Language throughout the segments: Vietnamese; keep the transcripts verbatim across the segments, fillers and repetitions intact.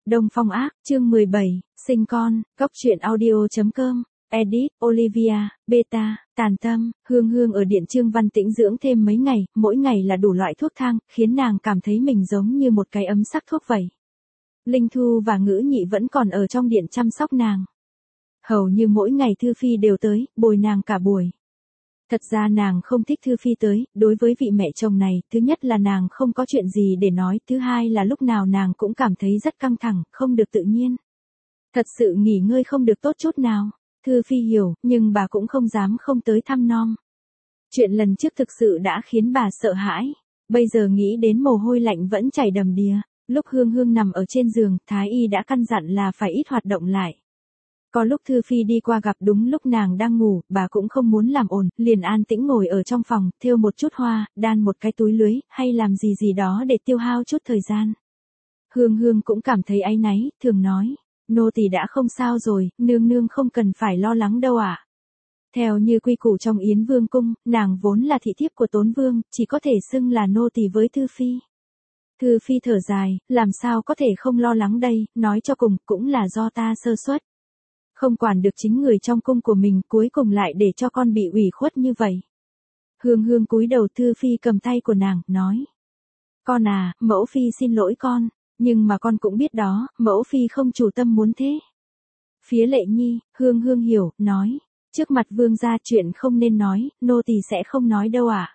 Đông Phong Ác, chương mười bảy, sinh con, góc truyện audio chấm com, edit, Olivia, beta, tàn tâm, Hương Hương ở điện Trương Văn Tĩnh dưỡng thêm mấy ngày, mỗi ngày là đủ loại thuốc thang, khiến nàng cảm thấy mình giống như một cái ấm sắc thuốc vậy. Linh Thu và Ngữ Nhị vẫn còn ở trong điện chăm sóc nàng. Hầu như mỗi ngày Thư Phi đều tới, bồi nàng cả buổi. Thật ra nàng không thích Thư Phi tới, đối với vị mẹ chồng này, thứ nhất là nàng không có chuyện gì để nói, thứ hai là lúc nào nàng cũng cảm thấy rất căng thẳng, không được tự nhiên. Thật sự nghỉ ngơi không được tốt chút nào. Thư Phi hiểu, nhưng bà cũng không dám không tới thăm nom. Chuyện lần trước thực sự đã khiến bà sợ hãi, bây giờ nghĩ đến mồ hôi lạnh vẫn chảy đầm đìa. Lúc Hương Hương nằm ở trên giường, Thái Y đã căn dặn là phải ít hoạt động lại. Có lúc Thư Phi đi qua gặp đúng lúc nàng đang ngủ, bà cũng không muốn làm ồn, liền an tĩnh ngồi ở trong phòng, thêu một chút hoa, đan một cái túi lưới, hay làm gì gì đó để tiêu hao chút thời gian. Hương Hương cũng cảm thấy áy náy, thường nói, nô tỳ đã không sao rồi, nương nương không cần phải lo lắng đâu ạ. À. Theo như quy củ trong Yến Vương cung, nàng vốn là thị thiếp của Tốn Vương, chỉ có thể xưng là nô tỳ với Thư Phi. Thư Phi thở dài, làm sao có thể không lo lắng đây, nói cho cùng cũng là do ta sơ suất. Không quản được chính người trong cung của mình, cuối cùng lại để cho con bị ủy khuất như vậy. Hương Hương cúi đầu, Thư Phi cầm tay của nàng, nói. Con à, mẫu phi xin lỗi con, nhưng mà con cũng biết đó, mẫu phi không chủ tâm muốn thế. Phía Lệ Nhi, Hương Hương hiểu, nói. Trước mặt vương gia chuyện không nên nói, nô tỳ sẽ không nói đâu ạ. À.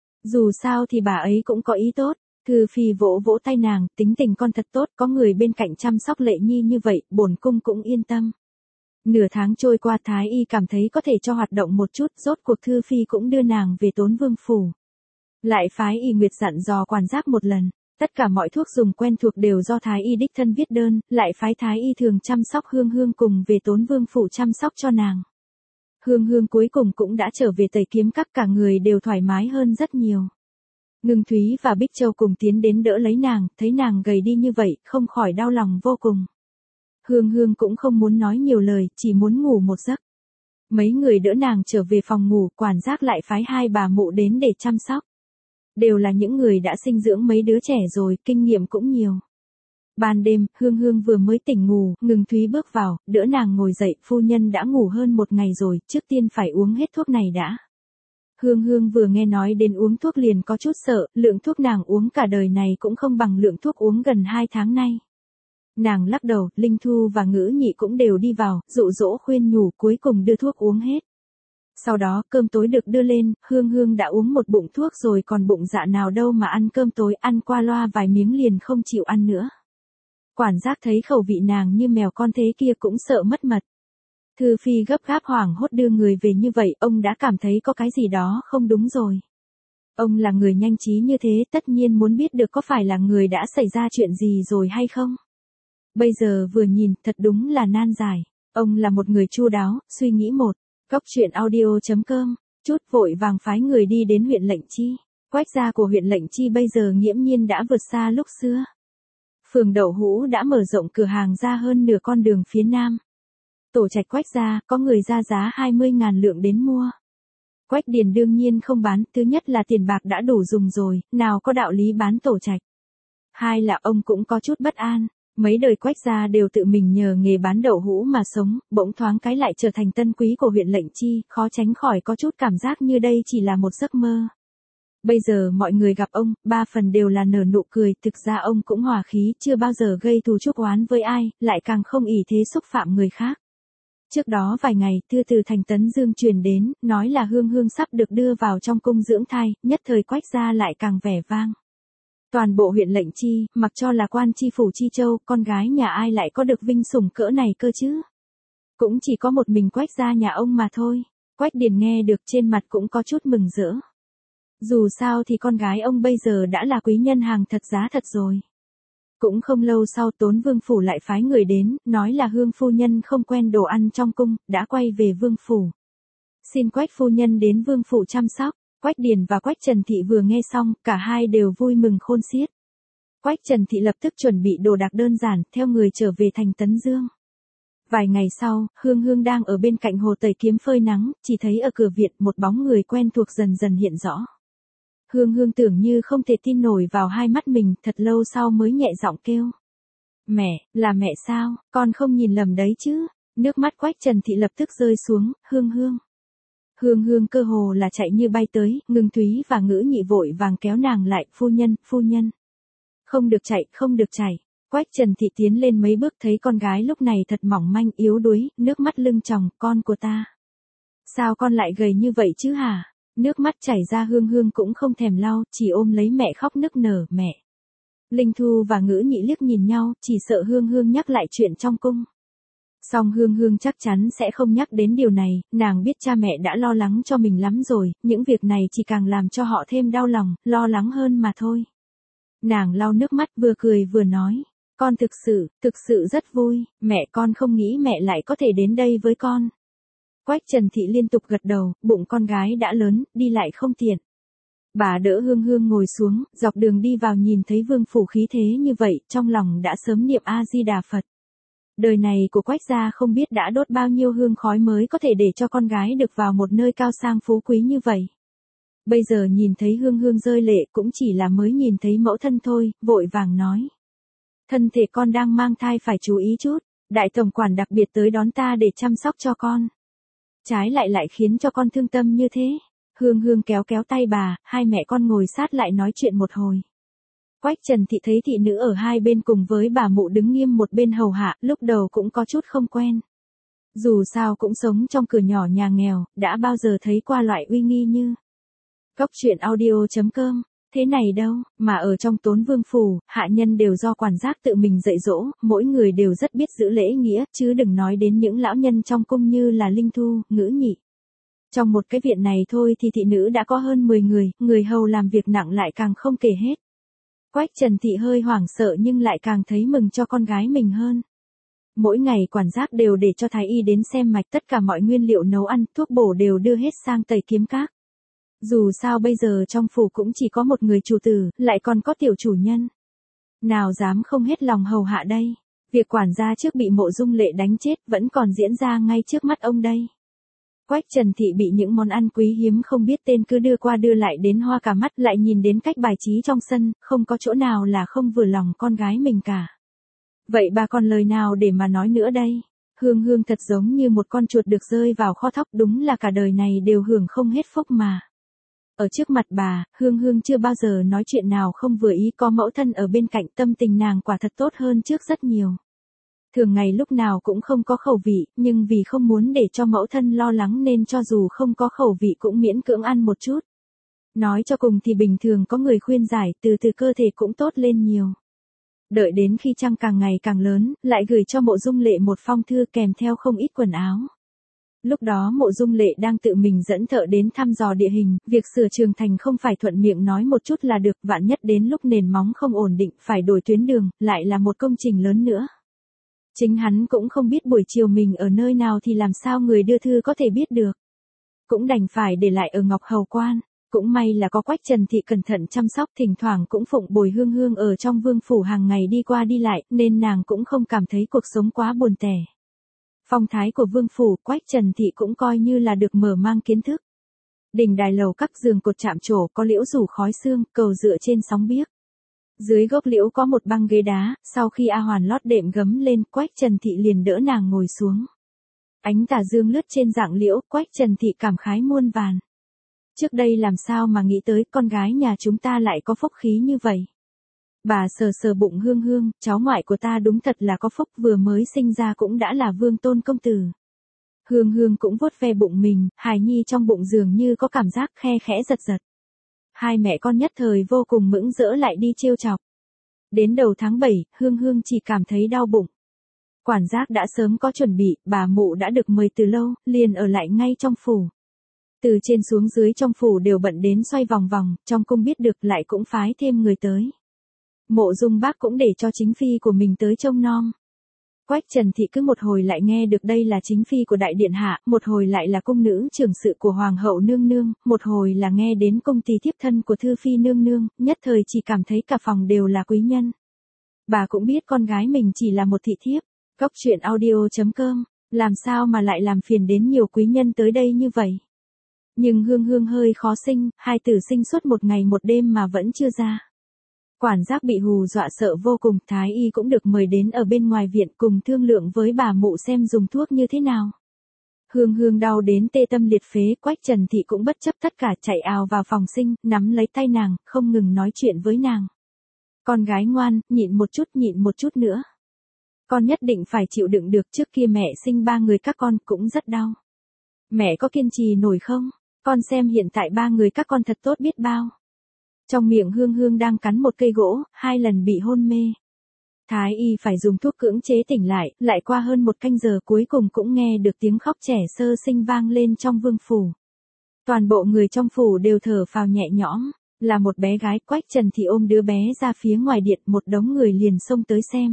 Dù sao thì bà ấy cũng có ý tốt. Thư Phi vỗ vỗ tay nàng, tính tình con thật tốt, có người bên cạnh chăm sóc Lệ Nhi như vậy, bổn cung cũng yên tâm. Nửa tháng trôi qua, Thái Y cảm thấy có thể cho hoạt động một chút, rốt cuộc Thư Phi cũng đưa nàng về Tốn Vương phủ. Lại phái Y Nguyệt dặn dò quản giác một lần, tất cả mọi thuốc dùng quen thuộc đều do Thái Y đích thân viết đơn, lại phái Thái Y thường chăm sóc Hương Hương cùng về Tốn Vương phủ chăm sóc cho nàng. Hương Hương cuối cùng cũng đã trở về Tây Kiếm Các, cả người đều thoải mái hơn rất nhiều. Ngưng Thúy và Bích Châu cùng tiến đến đỡ lấy nàng, thấy nàng gầy đi như vậy, không khỏi đau lòng vô cùng. Hương Hương cũng không muốn nói nhiều lời, chỉ muốn ngủ một giấc. Mấy người đỡ nàng trở về phòng ngủ, quản giác lại phái hai bà mụ đến để chăm sóc. Đều là những người đã sinh dưỡng mấy đứa trẻ rồi, kinh nghiệm cũng nhiều. Ban đêm, Hương Hương vừa mới tỉnh ngủ, Ngưng Thúy bước vào, đỡ nàng ngồi dậy, phu nhân đã ngủ hơn một ngày rồi, trước tiên phải uống hết thuốc này đã. Hương Hương vừa nghe nói đến uống thuốc liền có chút sợ, lượng thuốc nàng uống cả đời này cũng không bằng lượng thuốc uống gần hai tháng nay. Nàng lắc đầu, Linh Thu và Ngữ Nhị cũng đều đi vào, dụ dỗ khuyên nhủ, cuối cùng đưa thuốc uống hết. Sau đó, cơm tối được đưa lên, Hương Hương đã uống một bụng thuốc rồi còn bụng dạ nào đâu mà ăn cơm tối, ăn qua loa vài miếng liền không chịu ăn nữa. Quản giác thấy khẩu vị nàng như mèo con thế kia cũng sợ mất mật. Thư Phi gấp gáp hoảng hốt đưa người về như vậy, ông đã cảm thấy có cái gì đó không đúng rồi. Ông là người nhanh trí như thế, tất nhiên muốn biết được có phải là người đã xảy ra chuyện gì rồi hay không. Bây giờ vừa nhìn, thật đúng là nan giải. Ông là một người chu đáo, suy nghĩ một. Góc truyện audio chấm com, chút vội vàng phái người đi đến huyện Lệnh Chi. Quách gia của huyện Lệnh Chi bây giờ nghiễm nhiên đã vượt xa lúc xưa. Phường Đậu Hũ đã mở rộng cửa hàng ra hơn nửa con đường phía nam. Tổ trạch Quách gia, có người ra giá hai mươi ngàn lượng đến mua. Quách Điền đương nhiên không bán, thứ nhất là tiền bạc đã đủ dùng rồi, nào có đạo lý bán tổ trạch. Hai là ông cũng có chút bất an. Mấy đời Quách gia đều tự mình nhờ nghề bán đậu hũ mà sống, bỗng thoáng cái lại trở thành tân quý của huyện Lệnh Chi, khó tránh khỏi có chút cảm giác như đây chỉ là một giấc mơ. Bây giờ mọi người gặp ông, ba phần đều là nở nụ cười, thực ra ông cũng hòa khí, chưa bao giờ gây thù chuốc oán với ai, lại càng không ỷ thế xúc phạm người khác. Trước đó vài ngày, thư từ thành Tấn Dương truyền đến, nói là Hương Hương sắp được đưa vào trong cung dưỡng thai, nhất thời Quách gia lại càng vẻ vang. Toàn bộ huyện Lệnh Chi, mặc cho là quan chi phủ Chi Châu, con gái nhà ai lại có được vinh sủng cỡ này cơ chứ? Cũng chỉ có một mình Quách gia nhà ông mà thôi. Quách Điền nghe được trên mặt cũng có chút mừng rỡ. Dù sao thì con gái ông bây giờ đã là quý nhân hàng thật giá thật rồi. Cũng không lâu sau Tốn Vương phủ lại phái người đến, nói là Hương phu nhân không quen đồ ăn trong cung, đã quay về Vương phủ. Xin Quách phu nhân đến Vương phủ chăm sóc. Quách Điền và Quách Trần Thị vừa nghe xong, cả hai đều vui mừng khôn xiết. Quách Trần Thị lập tức chuẩn bị đồ đạc đơn giản, theo người trở về thành Tấn Dương. Vài ngày sau, Hương Hương đang ở bên cạnh hồ Tây Kiếm phơi nắng, chỉ thấy ở cửa viện một bóng người quen thuộc dần dần hiện rõ. Hương Hương tưởng như không thể tin nổi vào hai mắt mình, thật lâu sau mới nhẹ giọng kêu. Mẹ, là mẹ sao, con không nhìn lầm đấy chứ. Nước mắt Quách Trần Thị lập tức rơi xuống. Hương Hương. Hương Hương cơ hồ là chạy như bay tới, Ngưng Thúy và Ngữ Nhị vội vàng kéo nàng lại. Phu nhân, phu nhân. Không được chạy, không được chạy. Quách Trần Thị tiến lên mấy bước thấy con gái lúc này thật mỏng manh yếu đuối, nước mắt lưng tròng. Con của ta. Sao con lại gầy như vậy chứ hả? Nước mắt chảy ra. Hương Hương cũng không thèm lau, chỉ ôm lấy mẹ khóc nức nở. Mẹ. Linh Thu và Ngữ Nhị liếc nhìn nhau, chỉ sợ Hương Hương nhắc lại chuyện trong cung. Song Hương Hương chắc chắn sẽ không nhắc đến điều này, nàng biết cha mẹ đã lo lắng cho mình lắm rồi, những việc này chỉ càng làm cho họ thêm đau lòng, lo lắng hơn mà thôi. Nàng lau nước mắt vừa cười vừa nói, con thực sự, thực sự rất vui, mẹ con không nghĩ mẹ lại có thể đến đây với con. Quách Trần Thị liên tục gật đầu, bụng con gái đã lớn, đi lại không tiện. Bà đỡ Hương Hương ngồi xuống, dọc đường đi vào nhìn thấy vương phủ khí thế như vậy, trong lòng đã sớm niệm A-di-đà Phật. Đời này của Quách gia không biết đã đốt bao nhiêu hương khói mới có thể để cho con gái được vào một nơi cao sang phú quý như vậy. Bây giờ nhìn thấy Hương Hương rơi lệ cũng chỉ là mới nhìn thấy mẫu thân thôi, vội vàng nói. Thân thể con đang mang thai phải chú ý chút, đại tổng quản đặc biệt tới đón ta để chăm sóc cho con. Trái lại lại khiến cho con thương tâm như thế. Hương Hương kéo kéo tay bà, hai mẹ con ngồi sát lại nói chuyện một hồi. Quách Trần Thị thấy thị nữ ở hai bên cùng với bà mụ đứng nghiêm một bên hầu hạ, lúc đầu cũng có chút không quen. Dù sao cũng sống trong cửa nhỏ nhà nghèo, đã bao giờ thấy qua loại uy nghi như. Cốc truyện audio chấm com, thế này đâu, mà ở trong Tốn Vương phủ, hạ nhân đều do quản giác tự mình dạy dỗ, mỗi người đều rất biết giữ lễ nghĩa, chứ đừng nói đến những lão nhân trong cung như là Linh Thu, Ngữ Nhị. Trong một cái viện này thôi thì thị nữ đã có hơn mười người, người hầu làm việc nặng lại càng không kể hết. Quách Trần Thị hơi hoảng sợ nhưng lại càng thấy mừng cho con gái mình hơn. Mỗi ngày quản giác đều để cho thái y đến xem mạch, tất cả mọi nguyên liệu nấu ăn, thuốc bổ đều đưa hết sang Tây Kiếm Các. Dù sao bây giờ trong phủ cũng chỉ có một người chủ tử, lại còn có tiểu chủ nhân. Nào dám không hết lòng hầu hạ đây. Việc quản gia trước bị Mộ Dung Lệ đánh chết vẫn còn diễn ra ngay trước mắt ông đây. Quách Trần Thị bị những món ăn quý hiếm không biết tên cứ đưa qua đưa lại đến hoa cả mắt, lại nhìn đến cách bài trí trong sân, không có chỗ nào là không vừa lòng con gái mình cả. Vậy bà còn lời nào để mà nói nữa đây? Hương Hương thật giống như một con chuột được rơi vào kho thóc, đúng là cả đời này đều hưởng không hết phúc mà. Ở trước mặt bà, Hương Hương chưa bao giờ nói chuyện nào không vừa ý, có mẫu thân ở bên cạnh tâm tình nàng quả thật tốt hơn trước rất nhiều. Thường ngày lúc nào cũng không có khẩu vị, nhưng vì không muốn để cho mẫu thân lo lắng nên cho dù không có khẩu vị cũng miễn cưỡng ăn một chút. Nói cho cùng thì bình thường có người khuyên giải, từ từ cơ thể cũng tốt lên nhiều. Đợi đến khi trăng càng ngày càng lớn, lại gửi cho Mộ Dung Lệ một phong thư kèm theo không ít quần áo. Lúc đó Mộ Dung Lệ đang tự mình dẫn thợ đến thăm dò địa hình, việc sửa trường thành không phải thuận miệng nói một chút là được, vạn nhất đến lúc nền móng không ổn định phải đổi tuyến đường, lại là một công trình lớn nữa. Chính hắn cũng không biết buổi chiều mình ở nơi nào thì làm sao người đưa thư có thể biết được. Cũng đành phải để lại ở Ngọc Hầu Quan. Cũng may là có Quách Trần Thị cẩn thận chăm sóc, thỉnh thoảng cũng phụng bồi Hương Hương ở trong vương phủ hàng ngày đi qua đi lại, nên nàng cũng không cảm thấy cuộc sống quá buồn tẻ. Phong thái của vương phủ, Quách Trần Thị cũng coi như là được mở mang kiến thức. Đình đài lầu các giường cột chạm trổ, có liễu rủ khói sương, cầu dựa trên sóng biếc. Dưới gốc liễu có một băng ghế đá, sau khi A Hoàn lót đệm gấm lên, Quách Trần Thị liền đỡ nàng ngồi xuống. Ánh tà dương lướt trên rặng liễu, Quách Trần Thị cảm khái muôn vàn. Trước đây làm sao mà nghĩ tới con gái nhà chúng ta lại có phúc khí như vậy. Bà sờ sờ bụng Hương Hương, cháu ngoại của ta đúng thật là có phúc, vừa mới sinh ra cũng đã là vương tôn công tử. Hương Hương cũng vuốt ve bụng mình, hài nhi trong bụng dường như có cảm giác khe khẽ giật giật. Hai mẹ con nhất thời vô cùng mững rỡ lại đi trêu chọc. Đến đầu tháng bảy, Hương Hương chỉ cảm thấy đau bụng. Quản giác đã sớm có chuẩn bị, bà mụ đã được mời từ lâu, liền ở lại ngay trong phủ. Từ trên xuống dưới trong phủ đều bận đến xoay vòng vòng, trong cung biết được lại cũng phái thêm người tới. Mộ Dung Bác cũng để cho chính phi của mình tới trông nom. Quách Trần Thị cứ một hồi lại nghe được đây là chính phi của đại điện hạ, một hồi lại là cung nữ trưởng sự của hoàng hậu nương nương, một hồi là nghe đến cung tỳ thiếp thân của thư phi nương nương, nhất thời chỉ cảm thấy cả phòng đều là quý nhân. Bà cũng biết con gái mình chỉ là một thị thiếp. Cốc truyện audio chấm com, làm sao mà lại làm phiền đến nhiều quý nhân tới đây như vậy. Nhưng Hương Hương hơi khó sinh, hai tử sinh suốt một ngày một đêm mà vẫn chưa ra. Quản giác bị hù dọa sợ vô cùng, thái y cũng được mời đến ở bên ngoài viện cùng thương lượng với bà mụ xem dùng thuốc như thế nào. Hương Hương đau đến tê tâm liệt phế, Quách Trần Thị cũng bất chấp tất cả chạy ào vào phòng sinh, nắm lấy tay nàng, không ngừng nói chuyện với nàng. Con gái ngoan, nhịn một chút nhịn một chút nữa. Con nhất định phải chịu đựng được, trước kia mẹ sinh ba người các con cũng rất đau. Mẹ có kiên trì nổi không? Con xem hiện tại ba người các con thật tốt biết bao. Trong miệng Hương Hương đang cắn một cây gỗ, hai lần bị hôn mê. Thái y phải dùng thuốc cưỡng chế tỉnh lại, lại qua hơn một canh giờ cuối cùng cũng nghe được tiếng khóc trẻ sơ sinh vang lên trong vương phủ. Toàn bộ người trong phủ đều thở phào nhẹ nhõm, là một bé gái. Quách Trần Thị ôm đứa bé ra phía ngoài điện, một đống người liền xông tới xem.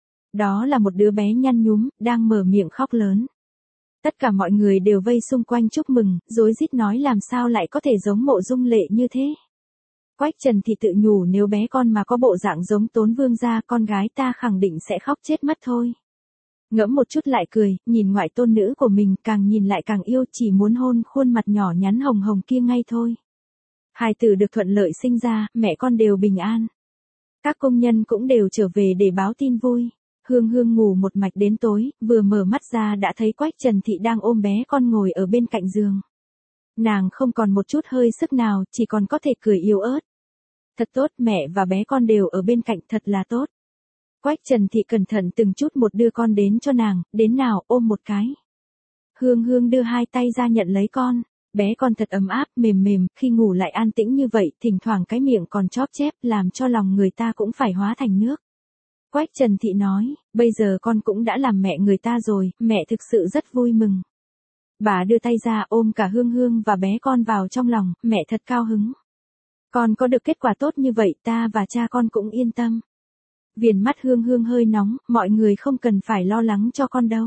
Đó là một đứa bé nhăn nhúm, đang mở miệng khóc lớn. Tất cả mọi người đều vây xung quanh chúc mừng, rối rít nói làm sao lại có thể giống Mộ Dung Lệ như thế. Quách Trần Thị tự nhủ nếu bé con mà có bộ dạng giống Tốn Vương gia, con gái ta khẳng định sẽ khóc chết mất thôi. Ngẫm một chút lại cười, nhìn ngoại tôn nữ của mình, càng nhìn lại càng yêu, chỉ muốn hôn khuôn mặt nhỏ nhắn hồng hồng kia ngay thôi. Hài tử được thuận lợi sinh ra, mẹ con đều bình an. Các công nhân cũng đều trở về để báo tin vui. Hương Hương ngủ một mạch đến tối, vừa mở mắt ra đã thấy Quách Trần Thị đang ôm bé con ngồi ở bên cạnh giường. Nàng không còn một chút hơi sức nào, chỉ còn có thể cười yếu ớt. Thật tốt, mẹ và bé con đều ở bên cạnh, thật là tốt. Quách Trần Thị cẩn thận từng chút một đưa con đến cho nàng, đến nào, ôm một cái. Hương Hương đưa hai tay ra nhận lấy con, bé con thật ấm áp, mềm mềm, khi ngủ lại an tĩnh như vậy, thỉnh thoảng cái miệng còn chóp chép, làm cho lòng người ta cũng phải hóa thành nước. Quách Trần Thị nói, bây giờ con cũng đã làm mẹ người ta rồi, mẹ thực sự rất vui mừng. Bà đưa tay ra ôm cả Hương Hương và bé con vào trong lòng, mẹ thật cao hứng. Con có được kết quả tốt như vậy, ta và cha con cũng yên tâm. Viền mắt Hương Hương hơi nóng, mọi người không cần phải lo lắng cho con đâu.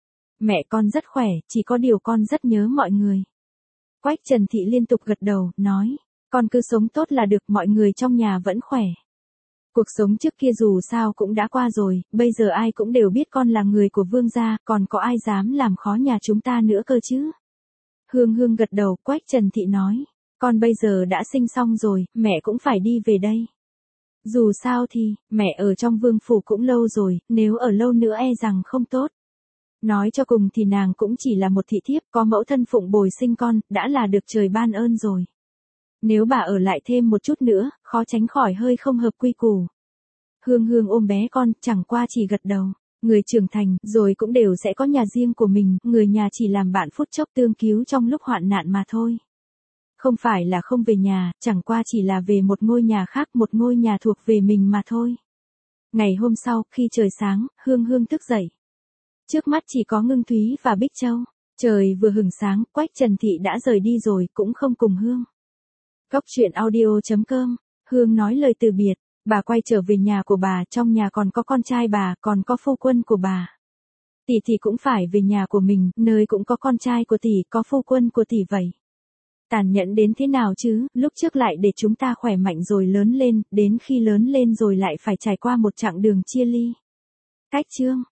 Mẹ con rất khỏe, chỉ có điều con rất nhớ mọi người. Quách Trần Thị liên tục gật đầu, nói, con cứ sống tốt là được, mọi người trong nhà vẫn khỏe. Cuộc sống trước kia dù sao cũng đã qua rồi, bây giờ ai cũng đều biết con là người của Vương gia, còn có ai dám làm khó nhà chúng ta nữa cơ chứ? Hương Hương gật đầu, Quách Trần Thị nói, con bây giờ đã sinh xong rồi, mẹ cũng phải đi về đây. Dù sao thì, mẹ ở trong vương phủ cũng lâu rồi, nếu ở lâu nữa e rằng không tốt. Nói cho cùng thì nàng cũng chỉ là một thị thiếp, có mẫu thân phụng bồi sinh con, đã là được trời ban ơn rồi. Nếu bà ở lại thêm một chút nữa, khó tránh khỏi hơi không hợp quy củ. Hương Hương ôm bé con, chẳng qua chỉ gật đầu. Người trưởng thành, rồi cũng đều sẽ có nhà riêng của mình, người nhà chỉ làm bạn phút chốc tương cứu trong lúc hoạn nạn mà thôi. Không phải là không về nhà, chẳng qua chỉ là về một ngôi nhà khác, một ngôi nhà thuộc về mình mà thôi. Ngày hôm sau, khi trời sáng, Hương Hương thức dậy. Trước mắt chỉ có Ngưng Thúy và Bích Châu. Trời vừa hửng sáng, Quách Trần Thị đã rời đi rồi, cũng không cùng Hương. Góc truyện audio chấm com, Hương nói lời từ biệt, bà quay trở về nhà của bà, trong nhà còn có con trai bà, còn có phu quân của bà. Tỷ tỷ cũng phải về nhà của mình, nơi cũng có con trai của tỷ, có phu quân của tỷ vậy. Tàn nhẫn đến thế nào chứ, lúc trước lại để chúng ta khỏe mạnh rồi lớn lên, đến khi lớn lên rồi lại phải trải qua một chặng đường chia ly. Cách chương